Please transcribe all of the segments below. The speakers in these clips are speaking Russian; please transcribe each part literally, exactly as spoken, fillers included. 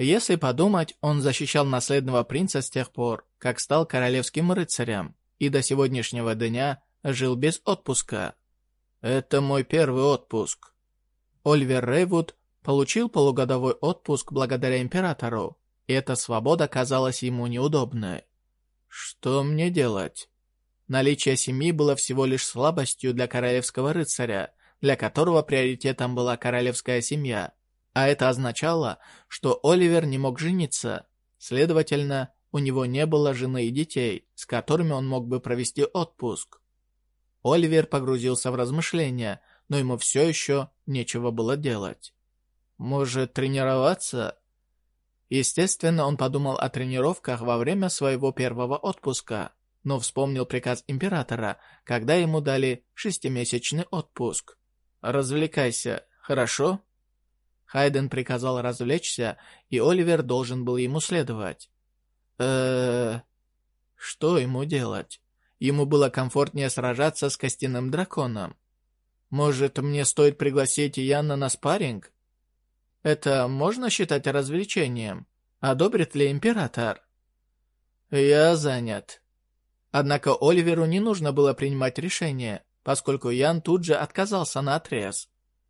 Если подумать, он защищал наследного принца с тех пор, как стал королевским рыцарем, и до сегодняшнего дня жил без отпуска. Это мой первый отпуск. Оливер Рейвуд получил полугодовой отпуск благодаря императору, и эта свобода казалась ему неудобной. Что мне делать? Наличие семьи было всего лишь слабостью для королевского рыцаря, для которого приоритетом была королевская семья. А это означало, что Оливер не мог жениться. Следовательно, у него не было жены и детей, с которыми он мог бы провести отпуск. Оливер погрузился в размышления, но ему все еще нечего было делать. Может, тренироваться? Естественно, он подумал о тренировках во время своего первого отпуска, но вспомнил приказ императора, когда ему дали шестимесячный отпуск. «Развлекайся, хорошо?» Хайден приказал развлечься, и Оливер должен был ему следовать. э Что ему делать? Ему было комфортнее сражаться с костяным драконом. Может, мне стоит пригласить Яна на спарринг? Это можно считать развлечением? Одобрит ли император? Я занят. Однако Оливеру не нужно было принимать решение, поскольку Ян тут же отказался наотрез.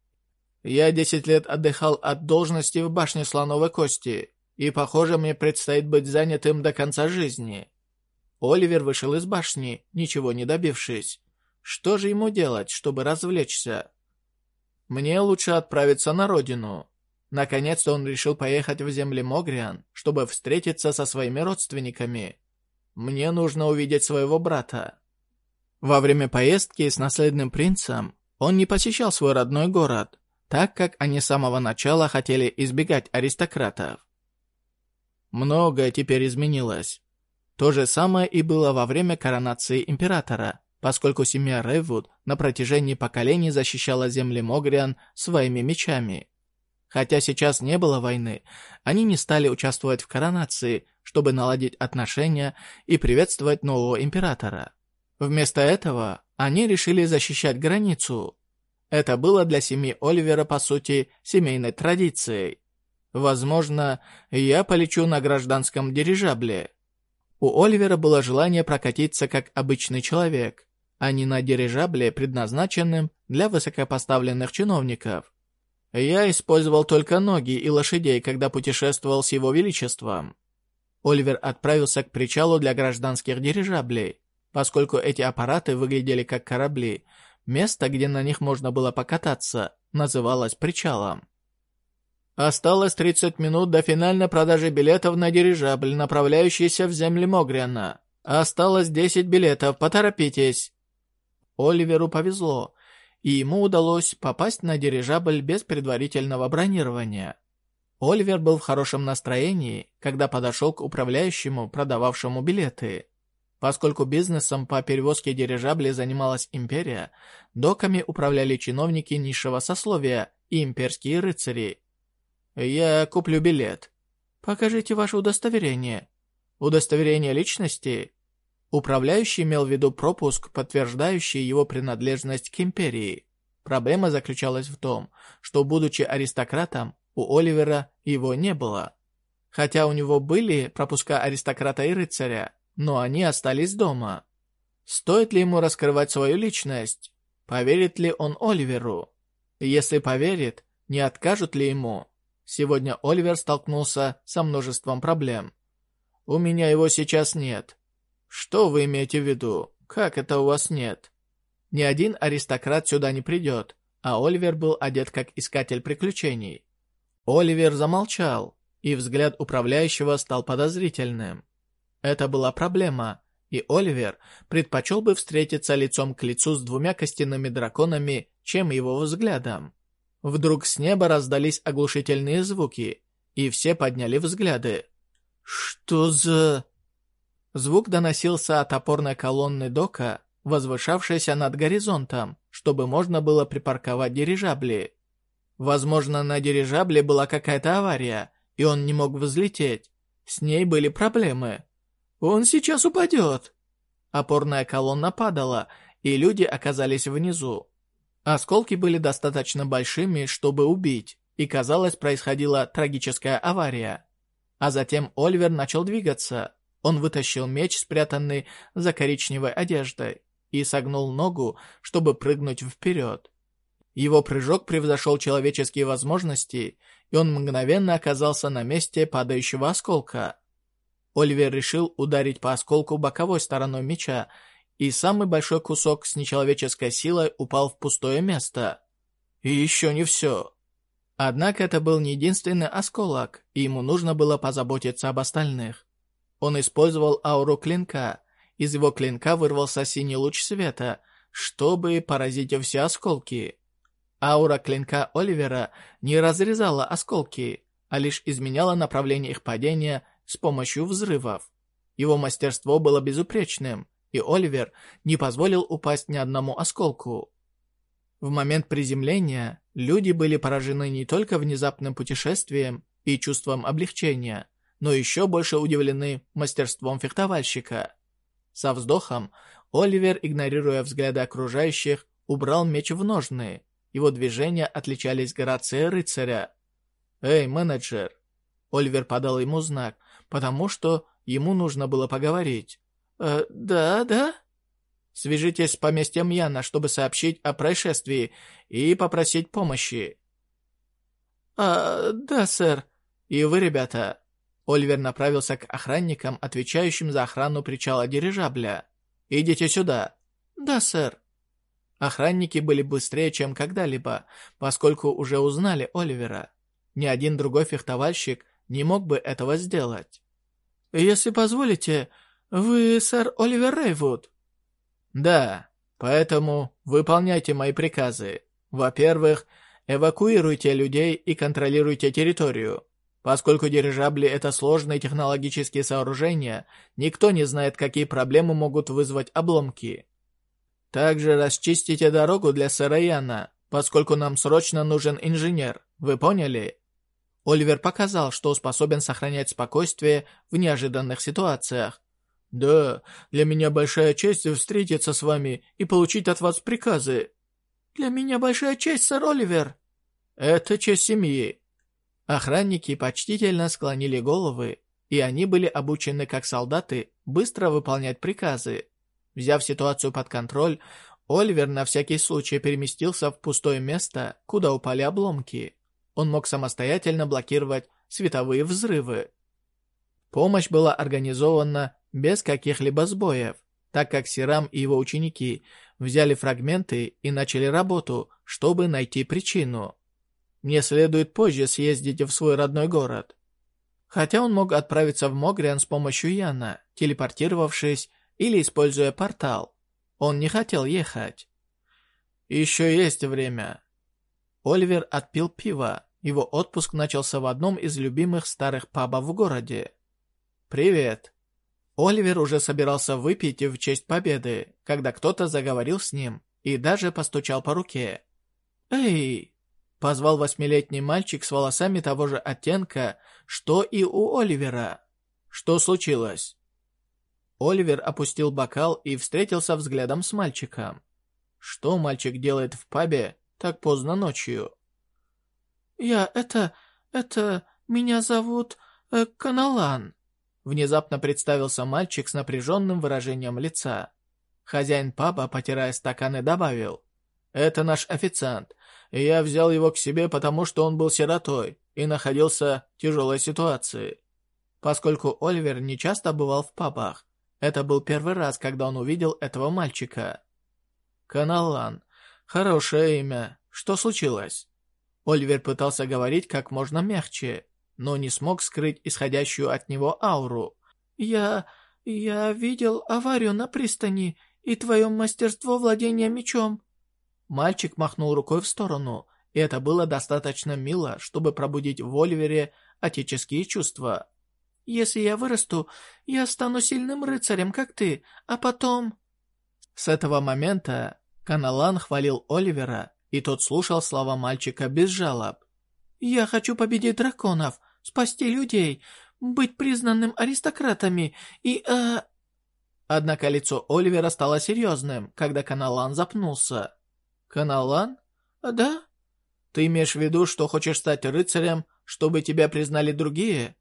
Я десять лет отдыхал от должности в башне слоновой кости, и, похоже, мне предстоит быть занятым до конца жизни. Оливер вышел из башни, ничего не добившись. Что же ему делать, чтобы развлечься? Мне лучше отправиться на родину. Наконец-то он решил поехать в земли Могриан, чтобы встретиться со своими родственниками. Мне нужно увидеть своего брата. Во время поездки с наследным принцем он не посещал свой родной город, так как они с самого начала хотели избегать аристократов. Многое теперь изменилось. То же самое и было во время коронации императора, поскольку семья Рейвуд на протяжении поколений защищала земли Могриан своими мечами. Хотя сейчас не было войны, они не стали участвовать в коронации, чтобы наладить отношения и приветствовать нового императора. Вместо этого они решили защищать границу. Это было для семьи Оливера, по сути, семейной традицией. Возможно, я полечу на гражданском дирижабле. У Оливера было желание прокатиться как обычный человек, а не на дирижабле, предназначенном для высокопоставленных чиновников. Я использовал только ноги и лошадей, когда путешествовал с его величеством. Оливер отправился к причалу для гражданских дирижаблей. Поскольку эти аппараты выглядели как корабли, место, где на них можно было покататься, называлось причалом. Осталось тридцать минут до финальной продажи билетов на дирижабль, направляющийся в земли Могриана. Осталось десять билетов, поторопитесь. Оливеру повезло, и ему удалось попасть на дирижабль без предварительного бронирования. Оливер был в хорошем настроении, когда подошел к управляющему, продававшему билеты. Поскольку бизнесом по перевозке дирижаблей занималась империя, доками управляли чиновники низшего сословия и имперские рыцари. «Я куплю билет. Покажите ваше удостоверение. Удостоверение личности?» Управляющий имел в виду пропуск, подтверждающий его принадлежность к империи. Проблема заключалась в том, что, будучи аристократом, у Оливера его не было. Хотя у него были пропуска аристократа и рыцаря, но они остались дома. Стоит ли ему раскрывать свою личность? Поверит ли он Оливеру? Если поверит, не откажут ли ему? Сегодня Оливер столкнулся со множеством проблем. «У меня его сейчас нет». «Что вы имеете в виду? Как это у вас нет?» Ни один аристократ сюда не придет, а Оливер был одет как искатель приключений. Оливер замолчал, и взгляд управляющего стал подозрительным. Это была проблема, и Оливер предпочел бы встретиться лицом к лицу с двумя костяными драконами, чем его взглядом. Вдруг с неба раздались оглушительные звуки, и все подняли взгляды. «Что за...» Звук доносился от опорной колонны дока, возвышавшейся над горизонтом, чтобы можно было припарковать дирижабли. Возможно, на дирижабле была какая-то авария, и он не мог взлететь. С ней были проблемы. «Он сейчас упадет!» Опорная колонна падала, и люди оказались внизу. Осколки были достаточно большими, чтобы убить, и, казалось, происходила трагическая авария. А затем Оливер начал двигаться. Он вытащил меч, спрятанный за коричневой одеждой, и согнул ногу, чтобы прыгнуть вперед. Его прыжок превзошел человеческие возможности, и он мгновенно оказался на месте падающего осколка. Оливер решил ударить по осколку боковой стороной меча, и самый большой кусок с нечеловеческой силой упал в пустое место. И еще не все. Однако это был не единственный осколок, и ему нужно было позаботиться об остальных. Он использовал ауру клинка. Из его клинка вырвался синий луч света, чтобы поразить все осколки. Аура клинка Оливера не разрезала осколки, а лишь изменяла направление их падения с помощью взрывов. Его мастерство было безупречным, и Оливер не позволил упасть ни одному осколку. В момент приземления люди были поражены не только внезапным путешествием и чувством облегчения, но еще больше удивлены мастерством фехтовальщика. Со вздохом Оливер, игнорируя взгляды окружающих, убрал меч в ножны. Его движения отличались грацией рыцаря. «Эй, менеджер!» Оливер подал ему знак, потому что ему нужно было поговорить. «Э, да, да?» «Свяжитесь с поместьем Яна, чтобы сообщить о происшествии и попросить помощи». «А, да, сэр. И вы, ребята». Оливер направился к охранникам, отвечающим за охрану причала дирижабля. «Идите сюда». «Да, сэр». Охранники были быстрее, чем когда-либо, поскольку уже узнали Оливера. Ни один другой фехтовальщик не мог бы этого сделать. «Если позволите, вы сэр Оливер Рейвуд?» «Да, поэтому выполняйте мои приказы. Во-первых, эвакуируйте людей и контролируйте территорию. Поскольку дирижабли — это сложные технологические сооружения, никто не знает, какие проблемы могут вызвать обломки. Также расчистите дорогу для сэра Яна, поскольку нам срочно нужен инженер. Вы поняли?» Оливер показал, что способен сохранять спокойствие в неожиданных ситуациях. «Да, для меня большая честь встретиться с вами и получить от вас приказы». «Для меня большая честь, сэр Оливер». «Это честь семьи». Охранники почтительно склонили головы, и они были обучены как солдаты быстро выполнять приказы. Взяв ситуацию под контроль, Оливер на всякий случай переместился в пустое место, куда упали обломки. Он мог самостоятельно блокировать световые взрывы. Помощь была организована без каких-либо сбоев, так как Сирам и его ученики взяли фрагменты и начали работу, чтобы найти причину. Мне следует позже съездить в свой родной город. Хотя он мог отправиться в Могриан с помощью Яна, телепортировавшись или используя портал. Он не хотел ехать. Еще есть время. Оливер отпил пиво. Его отпуск начался в одном из любимых старых пабов в городе. «Привет». Оливер уже собирался выпить в честь победы, когда кто-то заговорил с ним и даже постучал по руке. «Эй!» — позвал восьмилетний мальчик с волосами того же оттенка, что и у Оливера. «Что случилось?» Оливер опустил бокал и встретился взглядом с мальчиком. Что мальчик делает в пабе так поздно ночью? «Я это... это... меня зовут... Э, Каналан». Внезапно представился мальчик с напряженным выражением лица. Хозяин паба, потирая стаканы, добавил: «Это наш официант, и я взял его к себе, потому что он был сиротой и находился в тяжелой ситуации». Поскольку Оливер не часто бывал в пабах, это был первый раз, когда он увидел этого мальчика. «Каналан. Хорошее имя. Что случилось?» Оливер пытался говорить как можно мягче, но не смог скрыть исходящую от него ауру. «Я... я видел аварию на пристани и твое мастерство владения мечом». Мальчик махнул рукой в сторону, и это было достаточно мило, чтобы пробудить в Оливере отеческие чувства. «Если я вырасту, я стану сильным рыцарем, как ты, а потом...» С этого момента Каналан хвалил Оливера, и тот слушал слова мальчика без жалоб. «Я хочу победить драконов, спасти людей, быть признанным аристократами и... а...» Однако лицо Оливера стало серьезным, когда Каналан запнулся. «Каналан? Да? Ты имеешь в виду, что хочешь стать рыцарем, чтобы тебя признали другие?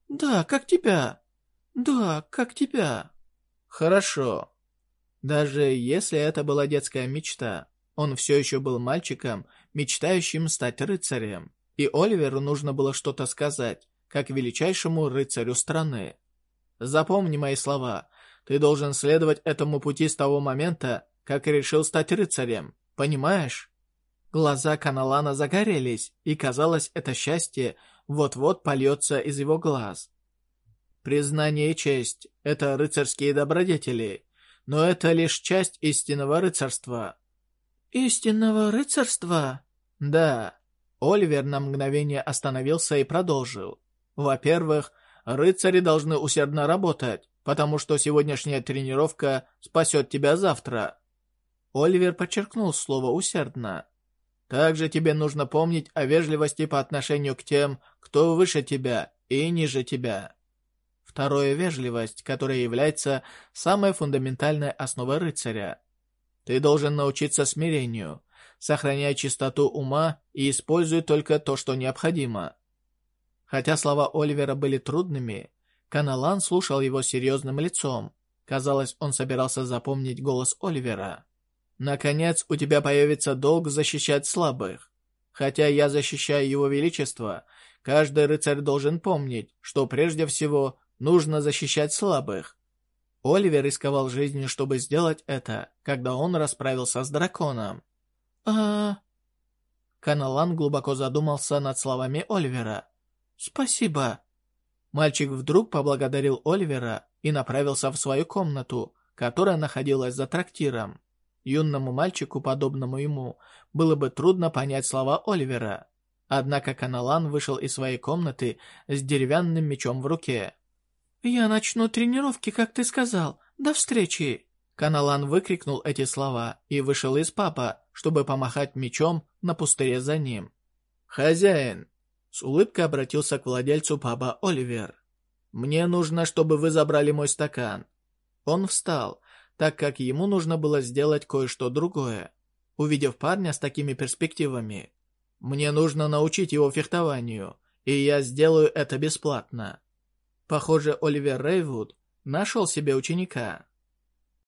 Да, как тебя. Да, как тебя. Хорошо. Даже если это была детская мечта, он все еще был мальчиком, мечтающим стать рыцарем, и Оливеру нужно было что-то сказать, как величайшему рыцарю страны. Запомни мои слова. Ты должен следовать этому пути с того момента, как решил стать рыцарем. Понимаешь? Глаза Каналана загорелись, и казалось, это счастье вот-вот польется из его глаз. Признание и честь – это рыцарские добродетели, но это лишь часть истинного рыцарства. Истинного рыцарства? Да. Оливер на мгновение остановился и продолжил. Во-первых, рыцари должны усердно работать, потому что сегодняшняя тренировка спасет тебя завтра. Оливер подчеркнул слово «усердно». Также тебе нужно помнить о вежливости по отношению к тем, кто выше тебя и ниже тебя. Второе – вежливость, которая является самой фундаментальной основой рыцаря. Ты должен научиться смирению, сохраняй чистоту ума и используй только то, что необходимо. Хотя слова Оливера были трудными, Каналан слушал его серьезным лицом. Казалось, он собирался запомнить голос Оливера. Наконец, у тебя появится долг защищать слабых. Хотя я защищаю его величество, каждый рыцарь должен помнить, что прежде всего нужно защищать слабых. Оливер рисковал жизнью, чтобы сделать это, когда он расправился с драконом. а Каналан глубоко задумался над словами Оливера. «Спасибо». Мальчик вдруг поблагодарил Оливера и направился в свою комнату, которая находилась за трактиром. Юному мальчику, подобному ему, было бы трудно понять слова Оливера. Однако Каналан вышел из своей комнаты с деревянным мечом в руке. «Я начну тренировки, как ты сказал. До встречи!» Каналан выкрикнул эти слова и вышел из паба, чтобы помахать мечом на пустыре за ним. «Хозяин!» — с улыбкой обратился к владельцу паба Оливер. «Мне нужно, чтобы вы забрали мой стакан». Он встал, так как ему нужно было сделать кое-что другое. Увидев парня с такими перспективами, «Мне нужно научить его фехтованию, и я сделаю это бесплатно». Похоже, Оливер Рейвуд нашел себе ученика.